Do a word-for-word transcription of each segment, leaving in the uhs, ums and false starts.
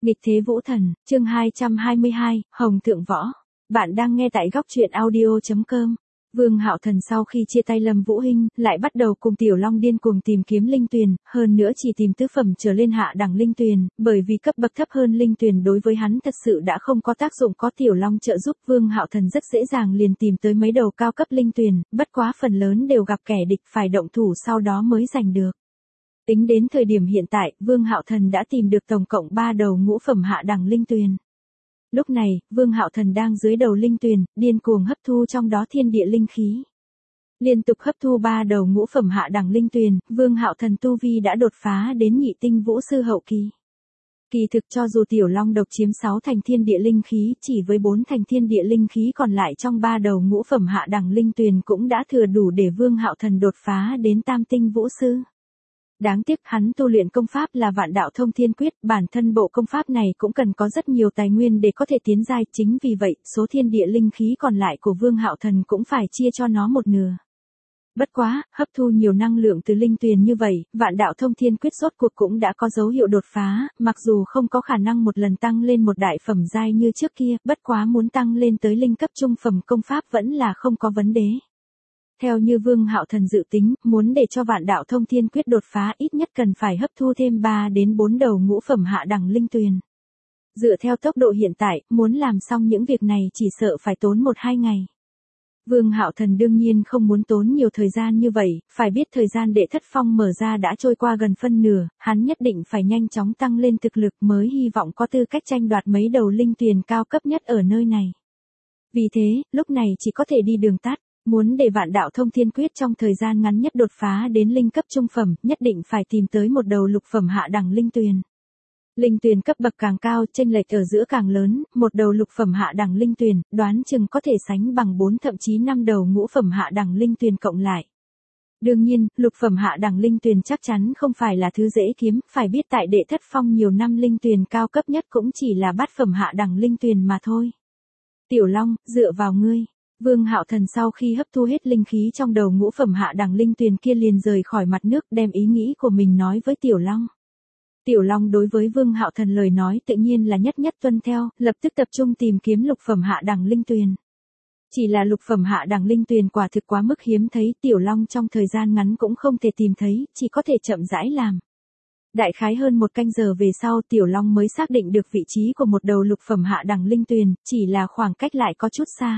Nghịch thế vũ thần, chương hai trăm hai mươi hai, Hồng Thượng Võ. Bạn đang nghe tại góc truyện audio chấm com. Vương Hạo Thần sau khi chia tay Lâm Vũ Hinh, lại bắt đầu cùng Tiểu Long điên cuồng tìm kiếm linh tuyền, hơn nữa chỉ tìm tứ phẩm trở lên hạ đẳng linh tuyền, bởi vì cấp bậc thấp hơn linh tuyền đối với hắn thật sự đã không có tác dụng, có Tiểu Long trợ giúp, Vương Hạo Thần rất dễ dàng liền tìm tới mấy đầu cao cấp linh tuyền, bất quá phần lớn đều gặp kẻ địch phải động thủ sau đó mới giành được. Tính đến thời điểm hiện tại, Vương Hạo Thần đã tìm được tổng cộng ba đầu ngũ phẩm hạ đẳng linh tuyền. Lúc này, Vương Hạo Thần đang dưới đầu linh tuyền, điên cuồng hấp thu trong đó thiên địa linh khí. Liên tục hấp thu ba đầu ngũ phẩm hạ đẳng linh tuyền, Vương Hạo Thần tu vi đã đột phá đến nhị tinh vũ sư hậu kỳ. Kỳ thực cho dù Tiểu Long độc chiếm sáu thành thiên địa linh khí, chỉ với bốn thành thiên địa linh khí còn lại trong ba đầu ngũ phẩm hạ đẳng linh tuyền cũng đã thừa đủ để Vương Hạo Thần đột phá đến tam tinh vũ sư. Đáng tiếc hắn tu luyện công pháp là Vạn Đạo Thông Thiên Quyết, bản thân bộ công pháp này cũng cần có rất nhiều tài nguyên để có thể tiến giai, chính vì vậy, số thiên địa linh khí còn lại của Vương Hạo Thần cũng phải chia cho nó một nửa. Bất quá, hấp thu nhiều năng lượng từ linh tuyền như vậy, Vạn Đạo Thông Thiên Quyết rốt cuộc cũng đã có dấu hiệu đột phá, mặc dù không có khả năng một lần tăng lên một đại phẩm giai như trước kia, bất quá muốn tăng lên tới linh cấp trung phẩm công pháp vẫn là không có vấn đề. Theo như Vương Hạo Thần dự tính, muốn để cho Vạn Đạo Thông Thiên Quyết đột phá ít nhất cần phải hấp thu thêm ba đến bốn đầu ngũ phẩm hạ đẳng linh tuyền. Dựa theo tốc độ hiện tại, muốn làm xong những việc này chỉ sợ phải tốn một hai ngày. Vương Hạo Thần đương nhiên không muốn tốn nhiều thời gian như vậy, phải biết thời gian Đệ Thất Phong mở ra đã trôi qua gần phân nửa, hắn nhất định phải nhanh chóng tăng lên thực lực mới hy vọng có tư cách tranh đoạt mấy đầu linh tuyền cao cấp nhất ở nơi này. Vì thế, lúc này chỉ có thể đi đường tắt. Muốn để Vạn Đạo Thông Thiên Quyết trong thời gian ngắn nhất đột phá đến linh cấp trung phẩm, nhất định phải tìm tới một đầu lục phẩm hạ đẳng linh tuyền. Linh tuyền cấp bậc càng cao, chênh lệch ở giữa càng lớn, một đầu lục phẩm hạ đẳng linh tuyền, đoán chừng có thể sánh bằng bốn thậm chí năm đầu ngũ phẩm hạ đẳng linh tuyền cộng lại. Đương nhiên, lục phẩm hạ đẳng linh tuyền chắc chắn không phải là thứ dễ kiếm, phải biết tại Đệ Thất Phong nhiều năm linh tuyền cao cấp nhất cũng chỉ là bát phẩm hạ đẳng linh tuyền mà thôi. Tiểu Long, dựa vào ngươi. Vương Hạo Thần sau khi hấp thu hết linh khí trong đầu ngũ phẩm hạ đẳng linh tuyền kia liền rời khỏi mặt nước, đem ý nghĩ của mình nói với Tiểu Long. Tiểu Long đối với Vương Hạo Thần lời nói tự nhiên là nhất nhất tuân theo, lập tức tập trung tìm kiếm lục phẩm hạ đẳng linh tuyền. Chỉ là lục phẩm hạ đẳng linh tuyền quả thực quá mức hiếm thấy, Tiểu Long trong thời gian ngắn cũng không thể tìm thấy, chỉ có thể chậm rãi làm. Đại khái hơn một canh giờ về sau, Tiểu Long mới xác định được vị trí của một đầu lục phẩm hạ đẳng linh tuyền, chỉ là khoảng cách lại có chút xa.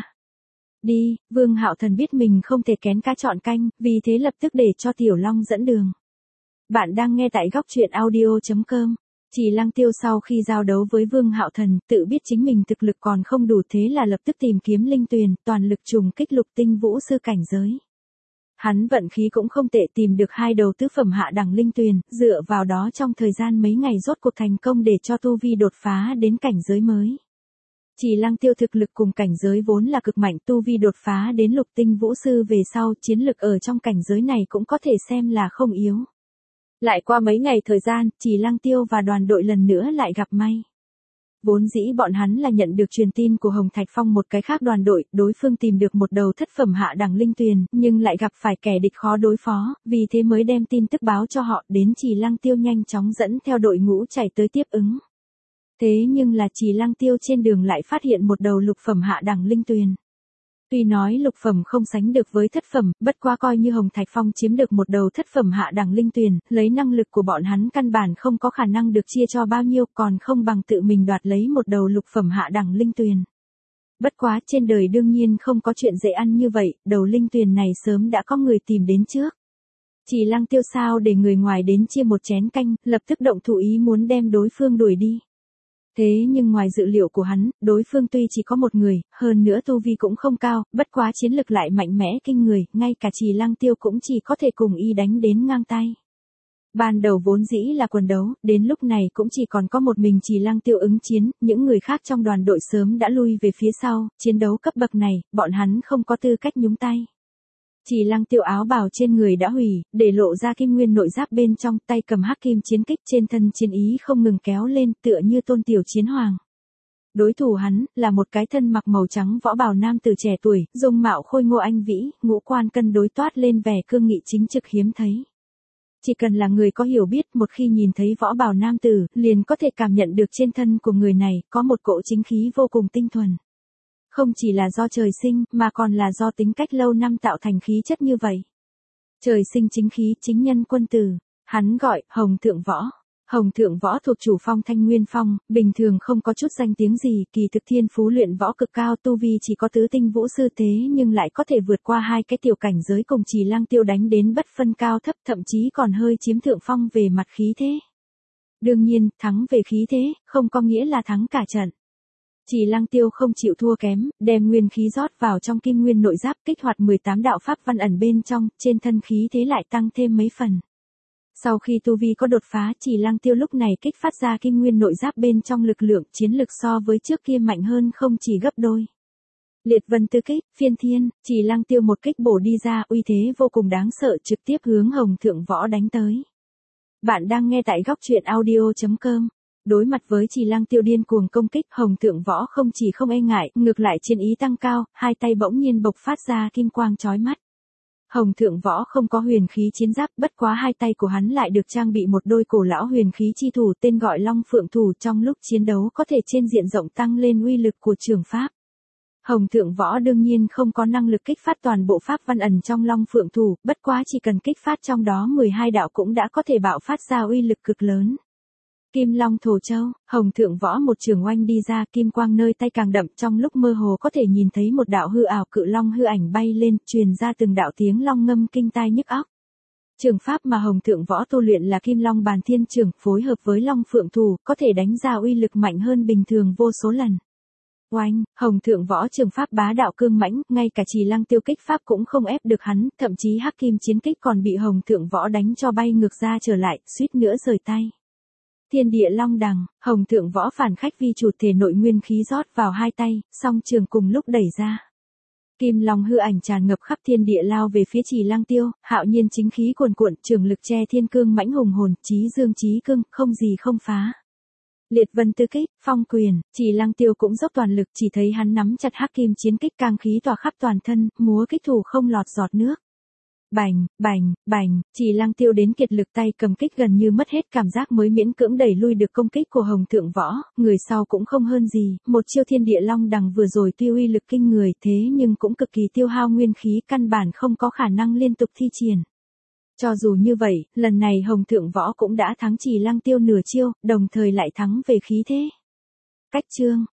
Đi, Vương Hạo Thần biết mình không thể kén cá chọn canh, vì thế lập tức để cho Tiểu Long dẫn đường. Bạn đang nghe tại góc truyện audio chấm com. Chỉ Lăng Tiêu sau khi giao đấu với Vương Hạo Thần, tự biết chính mình thực lực còn không đủ, thế là lập tức tìm kiếm linh tuyền, toàn lực trùng kích lục tinh vũ sư cảnh giới. Hắn vận khí cũng không tệ, tìm được hai đầu tứ phẩm hạ đẳng linh tuyền, dựa vào đó trong thời gian mấy ngày rốt cuộc thành công để cho tu vi đột phá đến cảnh giới mới. Chỉ Lăng Tiêu thực lực cùng cảnh giới vốn là cực mạnh, tu vi đột phá đến lục tinh vũ sư về sau, chiến lực ở trong cảnh giới này cũng có thể xem là không yếu. Lại qua mấy ngày thời gian, Chỉ Lăng Tiêu và đoàn đội lần nữa lại gặp may. Vốn dĩ bọn hắn là nhận được truyền tin của Hồng Thạch Phong một cái khác đoàn đội, đối phương tìm được một đầu thất phẩm hạ đẳng linh tuyền, nhưng lại gặp phải kẻ địch khó đối phó, vì thế mới đem tin tức báo cho họ, đến Chỉ Lăng Tiêu nhanh chóng dẫn theo đội ngũ chạy tới tiếp ứng. Thế nhưng là Chỉ Lăng Tiêu trên đường lại phát hiện một đầu lục phẩm hạ đẳng linh tuyền. Tuy nói lục phẩm không sánh được với thất phẩm, bất quá coi như Hồng Thạch Phong chiếm được một đầu thất phẩm hạ đẳng linh tuyền, lấy năng lực của bọn hắn căn bản không có khả năng được chia cho bao nhiêu, còn không bằng tự mình đoạt lấy một đầu lục phẩm hạ đẳng linh tuyền. Bất quá trên đời đương nhiên không có chuyện dễ ăn như vậy, đầu linh tuyền này sớm đã có người tìm đến trước. Chỉ Lăng Tiêu sao để người ngoài đến chia một chén canh, lập tức động thủ ý muốn đem đối phương đuổi đi. Thế nhưng ngoài dự liệu của hắn, đối phương tuy chỉ có một người, hơn nữa tu vi cũng không cao, bất quá chiến lực lại mạnh mẽ kinh người, ngay cả Chỉ Lăng Tiêu cũng chỉ có thể cùng y đánh đến ngang tay. Ban đầu vốn dĩ là quần đấu, đến lúc này cũng chỉ còn có một mình Chỉ Lăng Tiêu ứng chiến, những người khác trong đoàn đội sớm đã lui về phía sau, chiến đấu cấp bậc này, bọn hắn không có tư cách nhúng tay. Chỉ Lăng Tiêu áo bào trên người đã hủy, để lộ ra kim nguyên nội giáp bên trong, tay cầm hắc kim chiến kích, trên thân chiến ý không ngừng kéo lên, tựa như tôn tiểu chiến hoàng. Đối thủ hắn, là một cái thân mặc màu trắng võ bào nam tử trẻ tuổi, dung mạo khôi ngô anh vĩ, ngũ quan cân đối toát lên vẻ cương nghị chính trực hiếm thấy. Chỉ cần là người có hiểu biết, một khi nhìn thấy võ bào nam tử, liền có thể cảm nhận được trên thân của người này có một cỗ chính khí vô cùng tinh thuần. Không chỉ là do trời sinh, mà còn là do tính cách lâu năm tạo thành khí chất như vậy. Trời sinh chính khí, chính nhân quân tử, hắn gọi Hồng Thượng Võ. Hồng Thượng Võ thuộc chủ phong Thanh Nguyên Phong, bình thường không có chút danh tiếng gì, kỳ thực thiên phú luyện võ cực cao, tu vi chỉ có tứ tinh vũ sư thế nhưng lại có thể vượt qua hai cái tiểu cảnh giới cùng Trì Lăng Tiêu đánh đến bất phân cao thấp, thậm chí còn hơi chiếm thượng phong về mặt khí thế. Đương nhiên, thắng về khí thế, không có nghĩa là thắng cả trận. Trì Lăng Tiêu không chịu thua kém, đem nguyên khí rót vào trong kim nguyên nội giáp, kích hoạt mười tám đạo pháp văn ẩn bên trong, trên thân khí thế lại tăng thêm mấy phần. Sau khi tu vi có đột phá, Trì Lăng Tiêu lúc này kích phát ra kim nguyên nội giáp bên trong lực lượng, chiến lực so với trước kia mạnh hơn không chỉ gấp đôi. Liệt vân tư kích, phiên thiên, Trì Lăng Tiêu một kích bổ đi ra, uy thế vô cùng đáng sợ, trực tiếp hướng Hồng Thượng Võ đánh tới. Bạn đang nghe tại góc truyện audio chấm com. Đối mặt với Trì Lăng Tiêu điên cuồng công kích, Hồng Thượng Võ không chỉ không e ngại, ngược lại chiến ý tăng cao, hai tay bỗng nhiên bộc phát ra kim quang chói mắt. Hồng Thượng Võ không có huyền khí chiến giáp, bất quá hai tay của hắn lại được trang bị một đôi cổ lão huyền khí chi thủ, tên gọi Long Phượng Thủ, trong lúc chiến đấu có thể trên diện rộng tăng lên uy lực của trường pháp. Hồng Thượng Võ đương nhiên không có năng lực kích phát toàn bộ pháp văn ẩn trong Long Phượng Thủ, bất quá chỉ cần kích phát trong đó mười hai đạo cũng đã có thể bạo phát ra uy lực cực lớn. Kim Long Thổ Châu, Hồng Thượng Võ một trường oanh đi ra, kim quang nơi tay càng đậm, trong lúc mơ hồ có thể nhìn thấy một đạo hư ảo cự long hư ảnh bay lên, truyền ra từng đạo tiếng long ngâm kinh tai nhức óc. Trường pháp mà Hồng Thượng Võ tu luyện là Kim Long Bàn Thiên Trường, phối hợp với Long Phượng Thủ, có thể đánh ra uy lực mạnh hơn bình thường vô số lần. Oanh, Hồng Thượng Võ trường pháp bá đạo cương mãnh, ngay cả Trì Lăng Tiêu kích pháp cũng không ép được hắn, thậm chí Hắc Kim chiến kích còn bị Hồng Thượng Võ đánh cho bay ngược ra trở lại, suýt nữa rời tay. Thiên địa long đằng, Hồng Thượng Võ phản khách vi chủ, thể nội nguyên khí rót vào hai tay, song trường cùng lúc đẩy ra. Kim long hư ảnh tràn ngập khắp thiên địa lao về phía Trì Lăng Tiêu, hạo nhiên chính khí cuồn cuộn, trường lực che thiên cương mãnh hùng hồn, chí dương chí cương, không gì không phá. Liệt vân tư kích, phong quyền, Trì Lăng Tiêu cũng dốc toàn lực, chỉ thấy hắn nắm chặt Hắc Kim chiến kích, cang khí tỏa khắp toàn thân, múa kích thủ không lọt giọt nước. Bành, bành, bành, Trì Lăng Tiêu đến kiệt lực, tay cầm kích gần như mất hết cảm giác mới miễn cưỡng đẩy lui được công kích của Hồng Thượng Võ, người sau cũng không hơn gì, một chiêu thiên địa long đằng vừa rồi tuy uy lực kinh người thế nhưng cũng cực kỳ tiêu hao nguyên khí, căn bản không có khả năng liên tục thi triển. Cho dù như vậy, lần này Hồng Thượng Võ cũng đã thắng Trì Lăng Tiêu nửa chiêu, đồng thời lại thắng về khí thế. Cách chương,